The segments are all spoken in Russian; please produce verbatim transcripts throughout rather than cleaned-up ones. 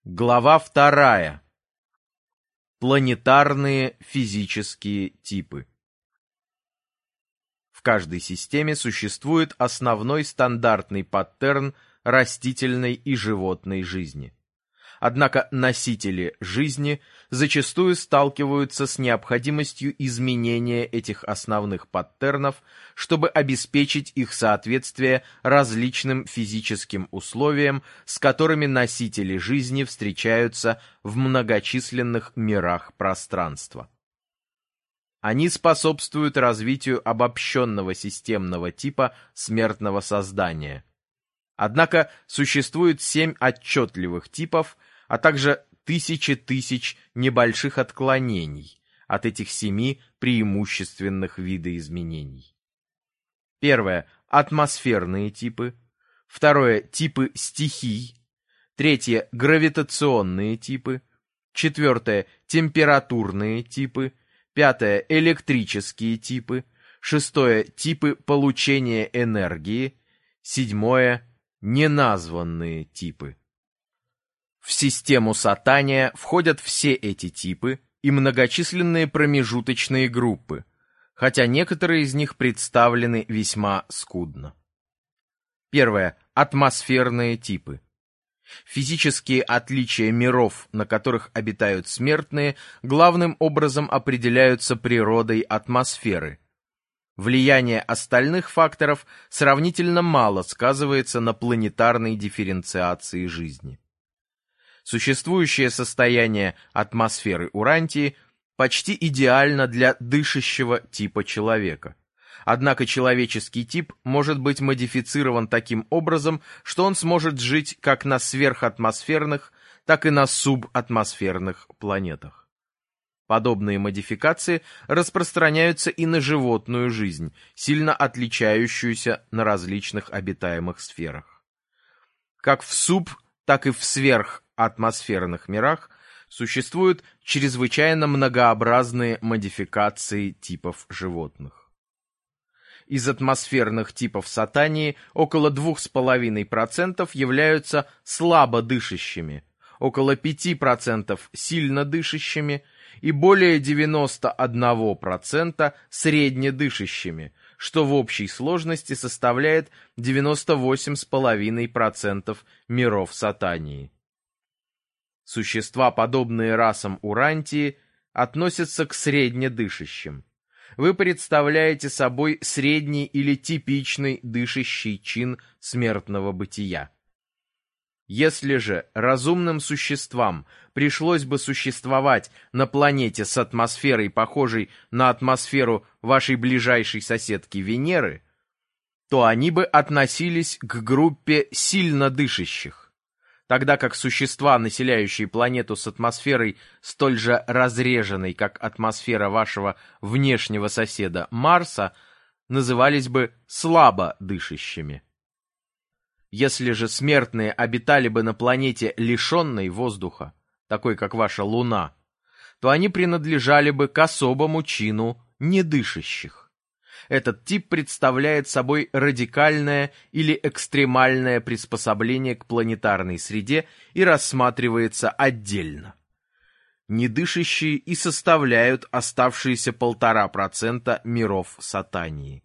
Глава вторая. Планетарные физические типы. В каждой системе существует основной стандартный паттерн растительной и животной жизни. Однако носители жизни зачастую сталкиваются с необходимостью изменения этих основных паттернов, чтобы обеспечить их соответствие различным физическим условиям, с которыми носители жизни встречаются в многочисленных мирах пространства. Они способствуют развитию обобщенного системного типа смертного создания. Однако существует семь отчетливых типов, а также тысячи тысяч небольших отклонений от этих семи преимущественных видоизменений. Первое – атмосферные типы. Второе – типы стихий. Третье – гравитационные типы. Четвертое – температурные типы. Пятое – электрические типы. Шестое – типы получения энергии. Седьмое – неназванные типы. В систему Сатания входят все эти типы и многочисленные промежуточные группы, хотя некоторые из них представлены весьма скудно. Первое. Атмосферные типы. Физические отличия миров, на которых обитают смертные, главным образом определяются природой атмосферы. Влияние остальных факторов сравнительно мало сказывается на планетарной дифференциации жизни. Существующее состояние атмосферы Урантии почти идеально для дышащего типа человека. Однако человеческий тип может быть модифицирован таким образом, что он сможет жить как на сверхатмосферных, так и на субатмосферных планетах. Подобные модификации распространяются и на животную жизнь, сильно отличающуюся на различных обитаемых сферах. Как в суб, так и в сверхатмосферных мирах существуют чрезвычайно многообразные модификации типов животных. Из атмосферных типов Сатании около двух с половиной процентов являются слабо дышащими, около пяти процентов сильно дышащими и более девяноста одного процента среднедышащими, что в общей сложности составляет девяносто восемь с половиной процентов миров Сатании. Существа, подобные расам Урантии, относятся к среднедышащим. Вы представляете собой средний или типичный дышащий чин смертного бытия. Если же разумным существам пришлось бы существовать на планете с атмосферой, похожей на атмосферу вашей ближайшей соседки Венеры, то они бы относились к группе сильно дышащих, тогда как существа, населяющие планету с атмосферой столь же разреженной, как атмосфера вашего внешнего соседа Марса, назывались бы слабо дышащими. Если же смертные обитали бы на планете, лишенной воздуха, такой как ваша Луна, то они принадлежали бы к особому чину недышащих. Этот тип представляет собой радикальное или экстремальное приспособление к планетарной среде и рассматривается отдельно. Недышащие и составляют оставшиеся полтора процента миров Сатании.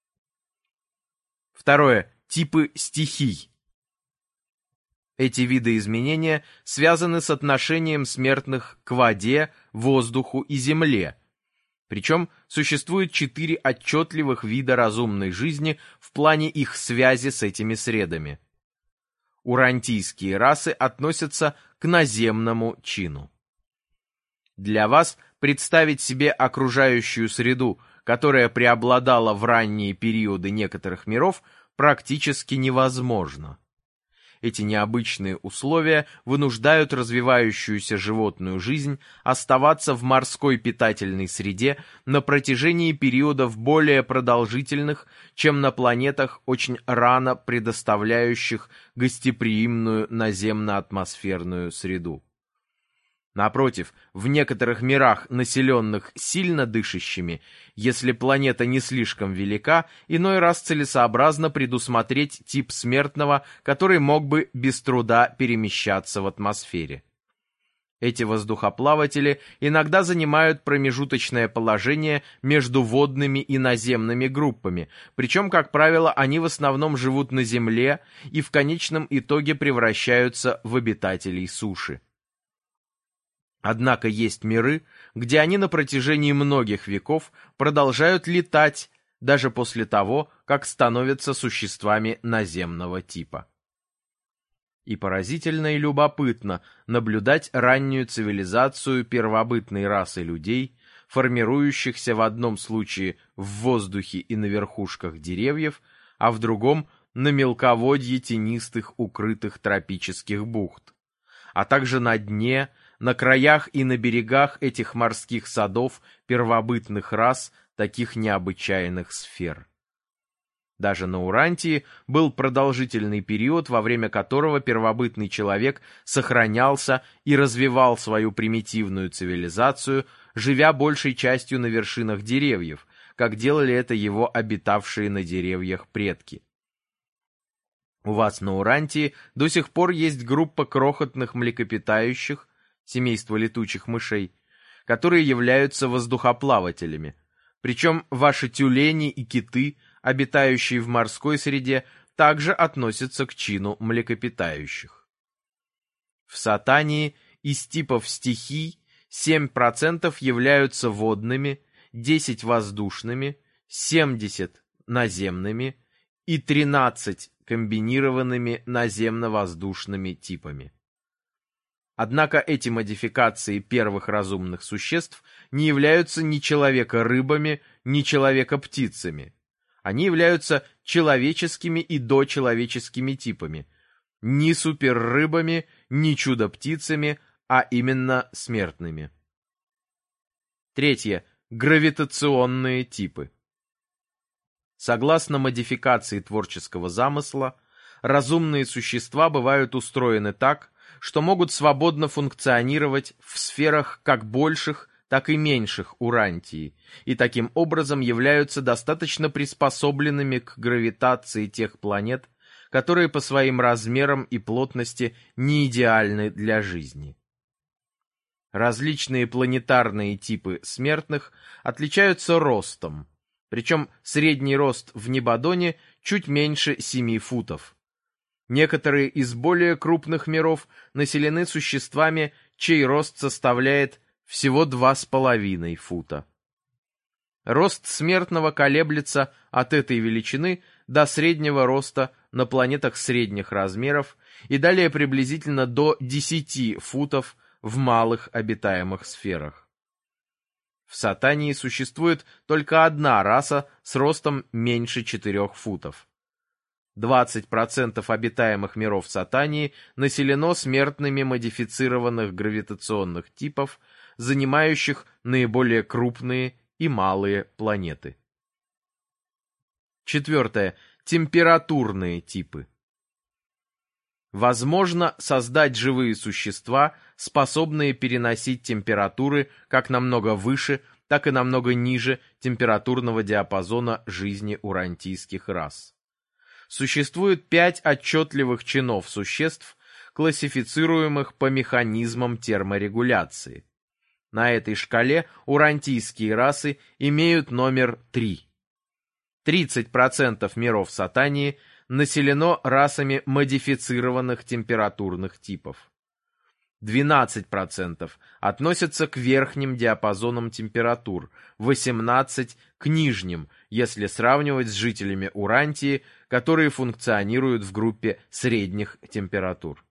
Второе. Типы стихий. Эти виды изменения связаны с отношением смертных к воде, воздуху и земле. Причем существует четыре отчетливых вида разумной жизни в плане их связи с этими средами. Урантийские расы относятся к наземному чину. Для вас представить себе окружающую среду, которая преобладала в ранние периоды некоторых миров, практически невозможно. Эти необычные условия вынуждают развивающуюся животную жизнь оставаться в морской питательной среде на протяжении периодов более продолжительных, чем на планетах, очень рано предоставляющих гостеприимную наземно-атмосферную среду. Напротив, в некоторых мирах, населенных сильно дышащими, если планета не слишком велика, иной раз целесообразно предусмотреть тип смертного, который мог бы без труда перемещаться в атмосфере. Эти воздухоплаватели иногда занимают промежуточное положение между водными и наземными группами, причем, как правило, они в основном живут на Земле и в конечном итоге превращаются в обитателей суши. Однако есть миры, где они на протяжении многих веков продолжают летать, даже после того, как становятся существами наземного типа. И поразительно и любопытно наблюдать раннюю цивилизацию первобытной расы людей, формирующихся в одном случае в воздухе и на верхушках деревьев, а в другом на мелководье тенистых укрытых тропических бухт, а также на дне, на краях и на берегах этих морских садов первобытных рас таких необычайных сфер. Даже на Урантии был продолжительный период, во время которого первобытный человек сохранялся и развивал свою примитивную цивилизацию, живя большей частью на вершинах деревьев, как делали это его обитавшие на деревьях предки. У вас на Урантии до сих пор есть группа крохотных млекопитающих, семейство летучих мышей, которые являются воздухоплавателями, причем ваши тюлени и киты, обитающие в морской среде, также относятся к чину млекопитающих. В Сатании из типов стихий семь процентов являются водными, десять процентов воздушными, семьдесят процентов наземными и тринадцать процентов комбинированными наземно-воздушными типами. Однако эти модификации первых разумных существ не являются ни человека-рыбами, ни человека-птицами. Они являются человеческими и дочеловеческими типами, ни суперрыбами, ни чудо-птицами, а именно смертными. Третье. Гравитационные типы. Согласно модификации творческого замысла, разумные существа бывают устроены так, что могут свободно функционировать в сферах как больших, так и меньших Урантии, и таким образом являются достаточно приспособленными к гравитации тех планет, которые по своим размерам и плотности не идеальны для жизни. Различные планетарные типы смертных отличаются ростом, причем средний рост в Небадоне чуть меньше семи футов. Некоторые из более крупных миров населены существами, чей рост составляет всего два с половиной фута. Рост смертного колеблется от этой величины до среднего роста на планетах средних размеров и далее приблизительно до десяти футов в малых обитаемых сферах. В Сатании существует только одна раса с ростом меньше четырёх футов. двадцать процентов обитаемых миров Сатании населено смертными модифицированных гравитационных типов, занимающих наиболее крупные и малые планеты. Четвертое. Температурные типы. Возможно создать живые существа, способные переносить температуры как намного выше, так и намного ниже температурного диапазона жизни урантийских рас. Существует пять отчетливых чинов существ, классифицируемых по механизмам терморегуляции. На этой шкале урантийские расы имеют номер три. тридцать процентов миров Сатании населено расами модифицированных температурных типов. двенадцать процентов относятся к верхним диапазонам температур, восемнадцать процентов к нижним, если сравнивать с жителями Урантии, которые функционируют в группе средних температур.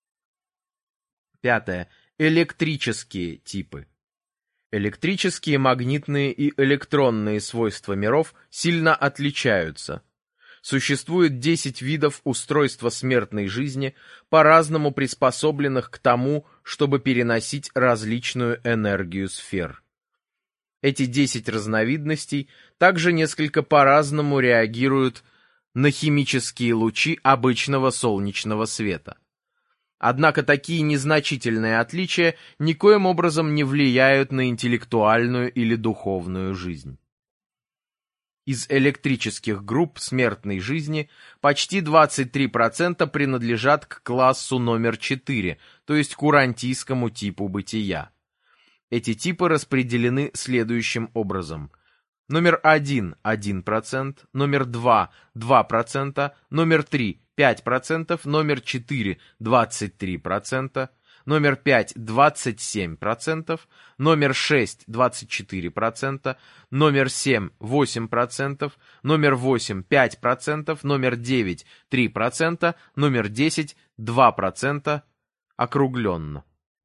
Пятое. Электрические типы. Электрические, магнитные и электронные свойства миров сильно отличаются. Существует десять видов устройства смертной жизни, по-разному приспособленных к тому, чтобы переносить различную энергию сфер. Эти десять разновидностей также несколько по-разному реагируют на химические лучи обычного солнечного света. Однако такие незначительные отличия никоим образом не влияют на интеллектуальную или духовную жизнь. Из электрических групп смертной жизни почти двадцать три процента принадлежат к классу номер четыре, то есть к урантийскому типу бытия. Эти типы распределены следующим образом. Номер один – один процент, номер два – два процента, номер три – пять процентов, номер четыре – двадцать три процента, номер пять – двадцать семь процентов, номер шесть – двадцать четыре процента, номер семь – восемь процентов, номер восемь – пять процентов, номер девять – три процента, номер десять – два процента, округленно.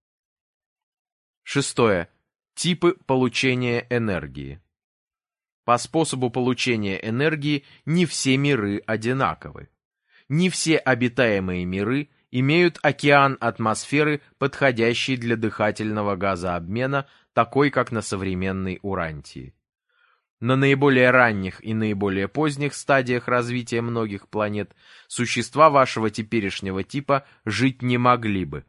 Шестое. Типы получения энергии. По способу получения энергии не все миры одинаковы. Не все обитаемые миры имеют океан атмосферы, подходящий для дыхательного газообмена, такой, как на современной Урантии. На наиболее ранних и наиболее поздних стадиях развития многих планет существа вашего теперешнего типа жить не могли бы.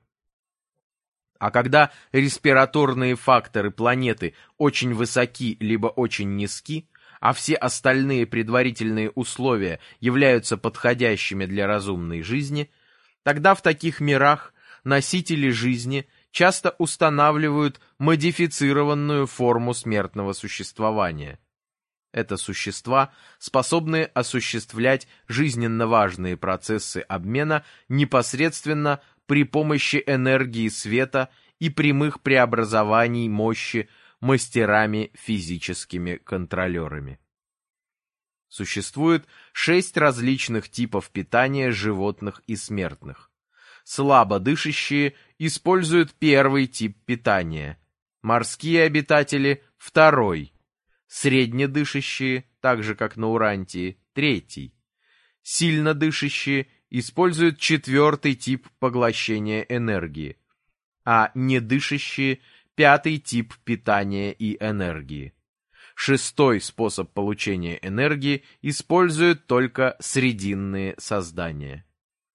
А когда респираторные факторы планеты очень высоки либо очень низки, а все остальные предварительные условия являются подходящими для разумной жизни, тогда в таких мирах носители жизни часто устанавливают модифицированную форму смертного существования. Это существа, способные осуществлять жизненно важные процессы обмена непосредственно при помощи энергии света и прямых преобразований мощи мастерами-физическими контролерами. Существует шесть различных типов питания животных и смертных. Слабо дышащие используют первый тип питания, морские обитатели – второй, среднедышащие, так же как на Урантии, третий, сильно дышащие используют четвертый тип поглощения энергии, а недышащие – пятый тип питания и энергии. Шестой способ получения энергии используют только срединные создания.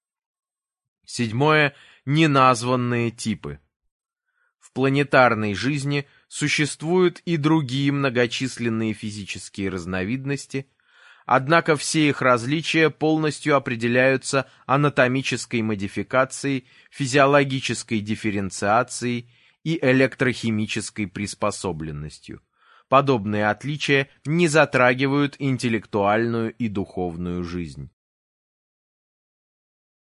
Седьмое. Неназванные типы. В планетарной жизни существуют и другие многочисленные физические разновидности, однако все их различия полностью определяются анатомической модификацией, физиологической дифференциацией и электрохимической приспособленностью. Подобные отличия не затрагивают интеллектуальную и духовную жизнь.